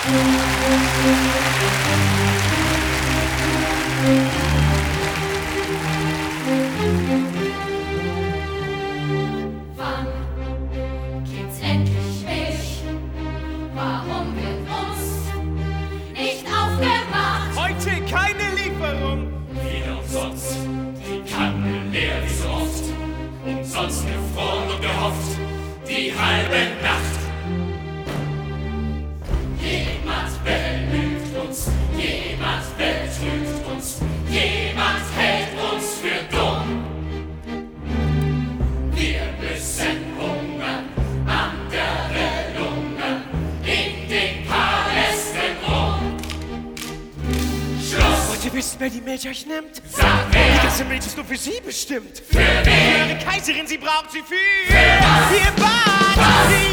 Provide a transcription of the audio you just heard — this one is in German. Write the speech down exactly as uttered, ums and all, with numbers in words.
Wann gibt's endlich Milch? Warum wird uns nicht aufgemacht? Heute keine Lieferung. Wieder umsonst, die Kanne leer wie so oft. Umsonst gefroren und gehofft, die halbe Nacht. Jemand belügt uns, jemand betrügt uns, jemand hält uns für dumm. Wir müssen hungern, andere lungern in den Palästen rum. Schluss! Wollt ihr wissen, wer die Milch euch nimmt? Sag wer! Die ganze Milch ist nur für sie bestimmt. Für wen? Eure Kaiserin, sie braucht sie für... Für was? Ihr Bad! Was? Für